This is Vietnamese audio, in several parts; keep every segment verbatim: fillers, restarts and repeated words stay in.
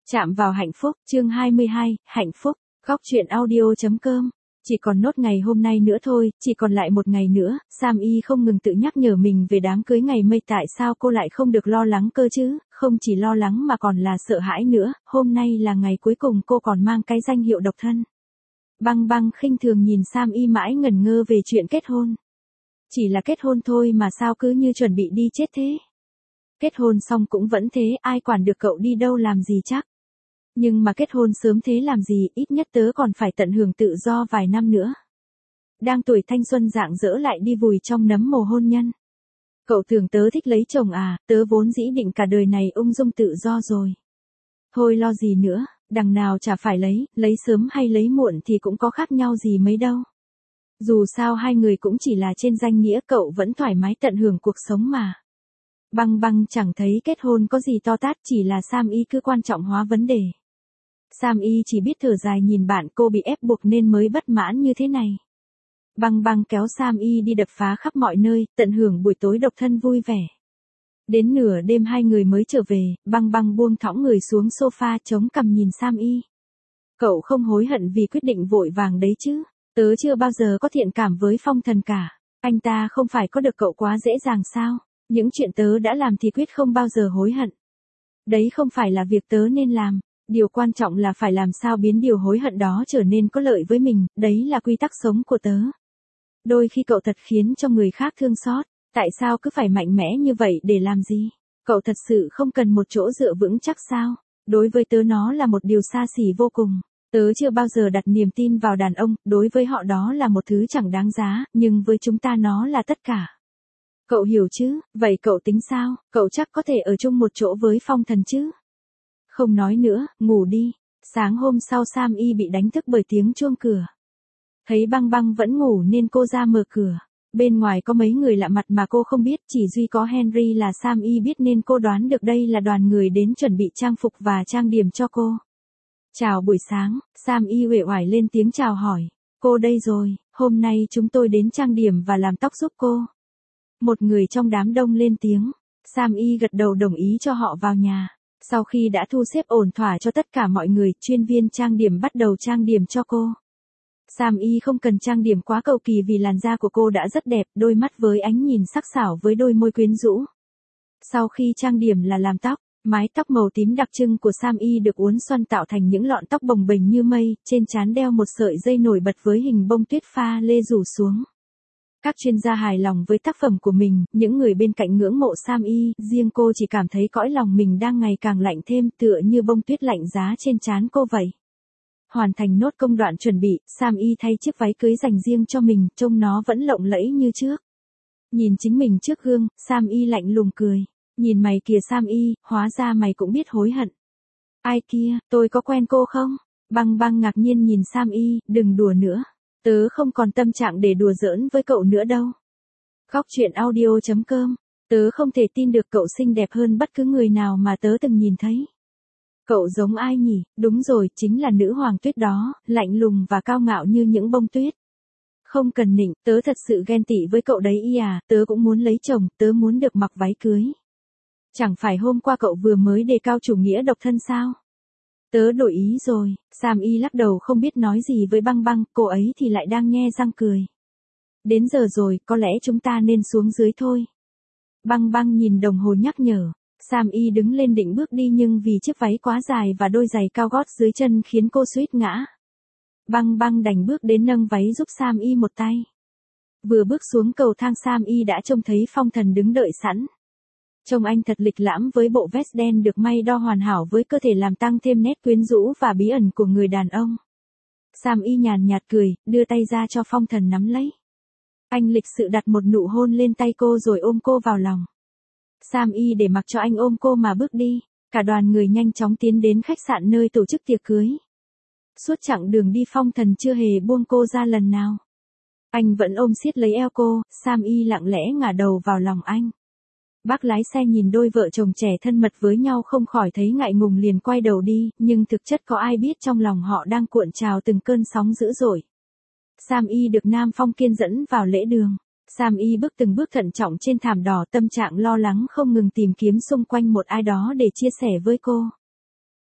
Chạm vào hạnh phúc, chương hai mươi hai, hạnh phúc, góc truyện audio.com. Chỉ còn nốt ngày hôm nay nữa thôi, chỉ còn lại một ngày nữa, Sam Y không ngừng tự nhắc nhở mình về đám cưới ngày mây, tại sao cô lại không được lo lắng cơ chứ, không chỉ lo lắng mà còn là sợ hãi nữa, hôm nay là ngày cuối cùng cô còn mang cái danh hiệu độc thân. Băng Băng khinh thường nhìn Sam Y mãi ngẩn ngơ về chuyện kết hôn. Chỉ là kết hôn thôi mà sao cứ như chuẩn bị đi chết thế. Kết hôn xong cũng vẫn thế, ai quản được cậu đi đâu làm gì chắc. Nhưng mà kết hôn sớm thế làm gì, ít nhất tớ còn phải tận hưởng tự do vài năm nữa. Đang tuổi thanh xuân rạng rỡ lại đi vùi trong nấm mồ hôn nhân. Cậu tưởng tớ thích lấy chồng à, tớ vốn dĩ định cả đời này ung dung tự do rồi. Thôi lo gì nữa, đằng nào chả phải lấy, lấy sớm hay lấy muộn thì cũng có khác nhau gì mấy đâu. Dù sao hai người cũng chỉ là trên danh nghĩa, cậu vẫn thoải mái tận hưởng cuộc sống mà. Băng Băng chẳng thấy kết hôn có gì to tát, chỉ là Sam Y cứ quan trọng hóa vấn đề. Sam Y chỉ biết thở dài nhìn bạn cô bị ép buộc nên mới bất mãn như thế này. Băng Băng kéo Sam Y đi đập phá khắp mọi nơi, tận hưởng buổi tối độc thân vui vẻ. Đến nửa đêm hai người mới trở về, Băng Băng buông thõng người xuống sofa chống cằm nhìn Sam Y. Cậu không hối hận vì quyết định vội vàng đấy chứ, tớ chưa bao giờ có thiện cảm với Phong Thần cả, anh ta không phải có được cậu quá dễ dàng sao, những chuyện tớ đã làm thì quyết không bao giờ hối hận. Đấy không phải là việc tớ nên làm. Điều quan trọng là phải làm sao biến điều hối hận đó trở nên có lợi với mình, đấy là quy tắc sống của tớ. Đôi khi cậu thật khiến cho người khác thương xót, tại sao cứ phải mạnh mẽ như vậy để làm gì? Cậu thật sự không cần một chỗ dựa vững chắc sao? Đối với tớ nó là một điều xa xỉ vô cùng. Tớ chưa bao giờ đặt niềm tin vào đàn ông, đối với họ đó là một thứ chẳng đáng giá, nhưng với chúng ta nó là tất cả. Cậu hiểu chứ, vậy cậu tính sao? Cậu chắc có thể ở chung một chỗ với Phong Thần chứ? Không nói nữa, ngủ đi. Sáng hôm sau Sam Y bị đánh thức bởi tiếng chuông cửa. Thấy Băng Băng vẫn ngủ nên cô ra mở cửa. Bên ngoài có mấy người lạ mặt mà cô không biết, chỉ duy có Henry là Sam Y biết nên cô đoán được đây là đoàn người đến chuẩn bị trang phục và trang điểm cho cô. Chào buổi sáng, Sam Y uể oải lên tiếng chào hỏi. Cô đây rồi, hôm nay chúng tôi đến trang điểm và làm tóc giúp cô. Một người trong đám đông lên tiếng. Sam Y gật đầu đồng ý cho họ vào nhà. Sau khi đã thu xếp ổn thỏa cho tất cả mọi người, chuyên viên trang điểm bắt đầu trang điểm cho cô. Sam Y không cần trang điểm quá cầu kỳ vì làn da của cô đã rất đẹp, đôi mắt với ánh nhìn sắc sảo với đôi môi quyến rũ. Sau khi trang điểm là làm tóc, mái tóc màu tím đặc trưng của Sam Y được uốn xoăn tạo thành những lọn tóc bồng bềnh như mây, trên trán đeo một sợi dây nổi bật với hình bông tuyết pha lê rủ xuống. Các chuyên gia hài lòng với tác phẩm của mình, những người bên cạnh ngưỡng mộ Sam Y, riêng cô chỉ cảm thấy cõi lòng mình đang ngày càng lạnh thêm, tựa như bông tuyết lạnh giá trên trán cô vậy. Hoàn thành nốt công đoạn chuẩn bị, Sam Y thay chiếc váy cưới dành riêng cho mình, trông nó vẫn lộng lẫy như trước. Nhìn chính mình trước gương, Sam Y lạnh lùng cười. Nhìn mày kìa Sam Y, hóa ra mày cũng biết hối hận. Ai kia, tôi có quen cô không? Băng Băng ngạc nhiên nhìn Sam Y, đừng đùa nữa. Tớ không còn tâm trạng để đùa giỡn với cậu nữa đâu. Góc truyện audio.com. Tớ không thể tin được cậu xinh đẹp hơn bất cứ người nào mà tớ từng nhìn thấy. Cậu giống ai nhỉ? Đúng rồi, chính là nữ hoàng tuyết đó, lạnh lùng và cao ngạo như những bông tuyết. Không cần nịnh, tớ thật sự ghen tị với cậu đấy y à, tớ cũng muốn lấy chồng, tớ muốn được mặc váy cưới. Chẳng phải hôm qua cậu vừa mới đề cao chủ nghĩa độc thân sao? Tớ đổi ý rồi. Sam Y lắc đầu không biết nói gì với Băng Băng, cô ấy thì lại đang nhe răng cười. Đến giờ rồi, có lẽ chúng ta nên xuống dưới thôi. Băng Băng nhìn đồng hồ nhắc nhở. Sam Y đứng lên định bước đi nhưng vì chiếc váy quá dài và đôi giày cao gót dưới chân khiến cô suýt ngã. Băng Băng đành bước đến nâng váy giúp Sam Y một tay. Vừa bước xuống cầu thang Sam Y đã trông thấy Phong Thần đứng đợi sẵn. Trông anh thật lịch lãm với bộ vest đen được may đo hoàn hảo với cơ thể làm tăng thêm nét quyến rũ và bí ẩn của người đàn ông. Sam Y nhàn nhạt cười, đưa tay ra cho Phong Thần nắm lấy. Anh lịch sự đặt một nụ hôn lên tay cô rồi ôm cô vào lòng. Sam Y để mặc cho anh ôm cô mà bước đi. Cả đoàn người nhanh chóng tiến đến khách sạn nơi tổ chức tiệc cưới. Suốt chặng đường đi Phong Thần chưa hề buông cô ra lần nào. Anh vẫn ôm siết lấy eo cô, Sam Y lặng lẽ ngả đầu vào lòng anh. Bác lái xe nhìn đôi vợ chồng trẻ thân mật với nhau không khỏi thấy ngại ngùng liền quay đầu đi, nhưng thực chất có ai biết trong lòng họ đang cuộn trào từng cơn sóng dữ dội. Sam Y được Nam Phong Kiên dẫn vào lễ đường. Sam Y bước từng bước thận trọng trên thảm đỏ, tâm trạng lo lắng không ngừng tìm kiếm xung quanh một ai đó để chia sẻ với cô.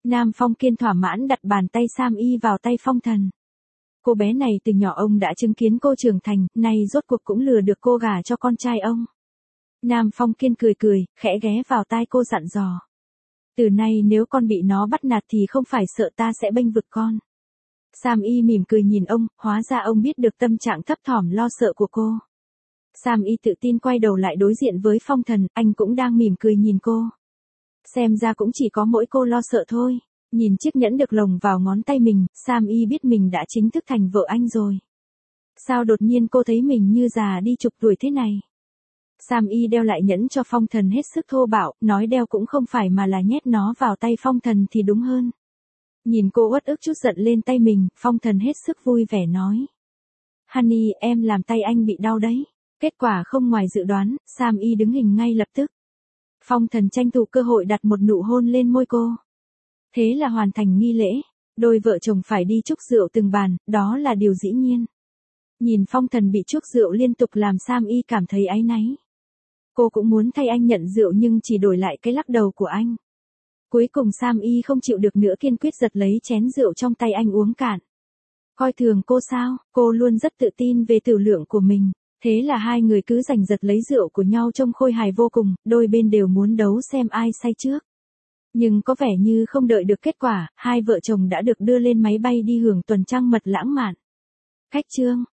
Nam Phong Kiên thỏa mãn đặt bàn tay Sam Y vào tay Phong Thần. Cô bé này từ nhỏ ông đã chứng kiến cô trưởng thành, nay rốt cuộc cũng lừa được cô gả cho con trai ông. Nam Phong Kiên cười cười, khẽ ghé vào tai cô dặn dò. Từ nay nếu con bị nó bắt nạt thì không phải sợ ta sẽ bênh vực con. Sam Y mỉm cười nhìn ông, hóa ra ông biết được tâm trạng thấp thỏm lo sợ của cô. Sam Y tự tin quay đầu lại đối diện với Phong Thần, anh cũng đang mỉm cười nhìn cô. Xem ra cũng chỉ có mỗi cô lo sợ thôi. Nhìn chiếc nhẫn được lồng vào ngón tay mình, Sam Y biết mình đã chính thức thành vợ anh rồi. Sao đột nhiên cô thấy mình như già đi chục tuổi thế này? Sam Y đeo lại nhẫn cho Phong Thần hết sức thô bạo, nói đeo cũng không phải mà là nhét nó vào tay Phong Thần thì đúng hơn. Nhìn cô uất ức chút giận lên tay mình, Phong Thần hết sức vui vẻ nói. Honey, em làm tay anh bị đau đấy. Kết quả không ngoài dự đoán, Sam Y đứng hình ngay lập tức. Phong Thần tranh thủ cơ hội đặt một nụ hôn lên môi cô. Thế là hoàn thành nghi lễ, đôi vợ chồng phải đi chúc rượu từng bàn, đó là điều dĩ nhiên. Nhìn Phong Thần bị chuốc rượu liên tục làm Sam Y cảm thấy áy náy. Cô cũng muốn thay anh nhận rượu nhưng chỉ đổi lại cái lắc đầu của anh. Cuối cùng Sam Y không chịu được nữa kiên quyết giật lấy chén rượu trong tay anh uống cạn. Coi thường cô sao, cô luôn rất tự tin về tử lượng của mình. Thế là hai người cứ giành giật lấy rượu của nhau trông khôi hài vô cùng, đôi bên đều muốn đấu xem ai say trước. Nhưng có vẻ như không đợi được kết quả, hai vợ chồng đã được đưa lên máy bay đi hưởng tuần trăng mật lãng mạn. Khách trương,